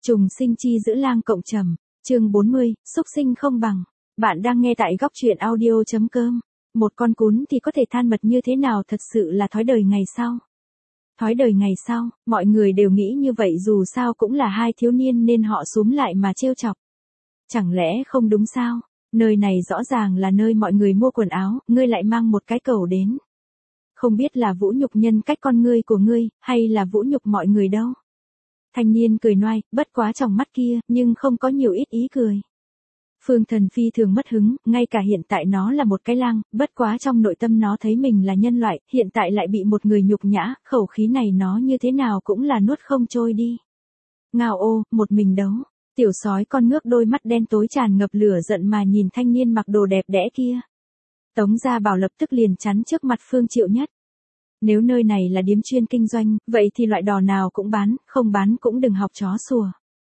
Trùng sinh chi giữ lang cộng trầm, chương 40, xúc sinh không bằng. Bạn đang nghe tại góc truyện audio.com. Một con cún thì có thể than mật như thế nào, thật sự là thói đời ngày sau. Thói đời ngày sau, mọi người đều nghĩ như vậy, dù sao cũng là hai thiếu niên nên họ xúm lại mà trêu chọc. Chẳng lẽ không đúng sao? Nơi này rõ ràng là nơi mọi người mua quần áo, ngươi lại mang một cái cẩu đến. Không biết là vũ nhục nhân cách con ngươi của ngươi, hay là vũ nhục mọi người đâu. Thanh niên cười ngoai, bất quá trong mắt kia, nhưng không có nhiều ít ý cười. Phương Thần phi thường mất hứng, ngay cả hiện tại nó là một cái lang, bất quá trong nội tâm nó thấy mình là nhân loại, hiện tại lại bị một người nhục nhã, khẩu khí này nó như thế nào cũng là nuốt không trôi đi. Ngao ô, một mình đấu. Tiểu sói con ngước đôi mắt đen tối tràn ngập lửa giận mà nhìn thanh niên mặc đồ đẹp đẽ kia. Tống Gia Bảo lập tức liền chắn trước mặt Phương Triệu Nhất. Nếu nơi này là điếm chuyên kinh doanh, vậy thì loại đò nào cũng bán, không bán cũng đừng học chó sủa.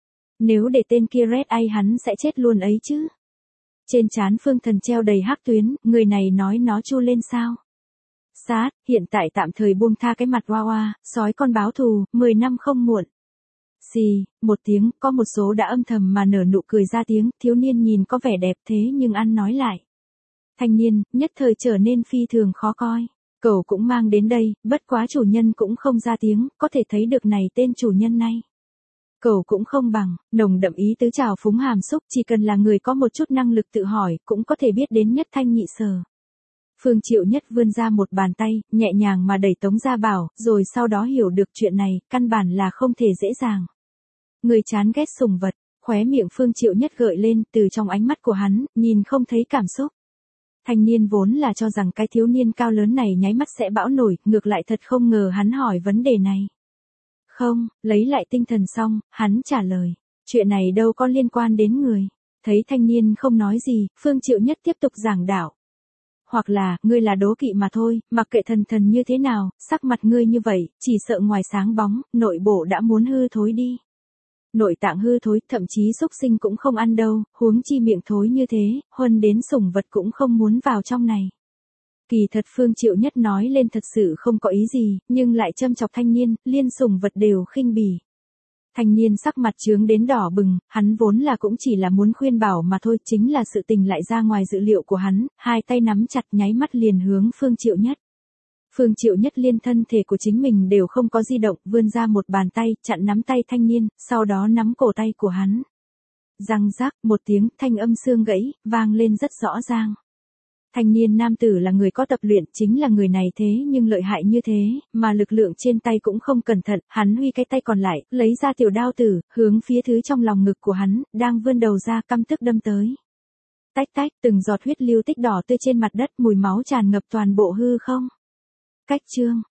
Nếu để tên kia Red Eye hắn sẽ chết luôn ấy chứ. Trên trán Phương Thần treo đầy hắc tuyến, người này nói nó chu lên sao. Sát, hiện tại tạm thời buông tha cái mặt hoa hoa, sói con báo thù, 10 năm không muộn. Xì, một tiếng, có một số đã âm thầm mà nở nụ cười ra tiếng, thiếu niên nhìn có vẻ đẹp thế nhưng ăn nói lại. Thanh niên, nhất thời trở nên phi thường khó coi. Cậu cũng mang đến đây, bất quá chủ nhân cũng không ra tiếng, có thể thấy được này tên chủ nhân này. Cậu cũng không bằng, nồng đậm ý tứ trào phúng hàm xúc, chỉ cần là người có một chút năng lực tự hỏi, cũng có thể biết đến nhất thanh nhị sở. Phương Triệu Nhất vươn ra một bàn tay, nhẹ nhàng mà đẩy Tống Gia Bảo, rồi sau đó hiểu được chuyện này, căn bản là không thể dễ dàng. Người chán ghét sủng vật, khóe miệng Phương Triệu Nhất gợi lên, từ trong ánh mắt của hắn, nhìn không thấy cảm xúc. Thanh niên vốn là cho rằng cái thiếu niên cao lớn này nháy mắt sẽ bão nổi, ngược lại thật không ngờ hắn hỏi vấn đề này. Không, lấy lại tinh thần xong, hắn trả lời, chuyện này đâu có liên quan đến người. Thấy thanh niên không nói gì, Phương Triệu Nhất tiếp tục giảng đạo. Hoặc là, ngươi là đố kỵ mà thôi, mặc kệ thần như thế nào, sắc mặt ngươi như vậy, chỉ sợ ngoài sáng bóng, nội bộ đã muốn hư thối đi. Nội tạng hư thối, thậm chí xúc sinh cũng không ăn đâu, huống chi miệng thối như thế, huân đến sủng vật cũng không muốn vào trong này. Kỳ thật Phương Triệu Nhất nói lên thật sự không có ý gì, nhưng lại châm chọc thanh niên, liên sủng vật đều khinh bỉ. Thanh niên sắc mặt chướng đến đỏ bừng, hắn vốn là cũng chỉ là muốn khuyên bảo mà thôi, chính là sự tình lại ra ngoài dự liệu của hắn, hai tay nắm chặt nháy mắt liền hướng Phương Triệu Nhất. Phương Triệu Nhất liên thân thể của chính mình đều không có di động, vươn ra một bàn tay, chặn nắm tay thanh niên, sau đó nắm cổ tay của hắn. Răng rác, một tiếng, thanh âm xương gãy, vang lên rất rõ ràng. Thanh niên nam tử là người có tập luyện, chính là người này thế nhưng lợi hại như thế, mà lực lượng trên tay cũng không cẩn thận, hắn huy cái tay còn lại, lấy ra tiểu đao tử, hướng phía thứ trong lòng ngực của hắn, đang vươn đầu ra căm tức đâm tới. Tách tách, từng giọt huyết lưu tích đỏ tươi trên mặt đất, mùi máu tràn ngập toàn bộ hư không. Cách chương,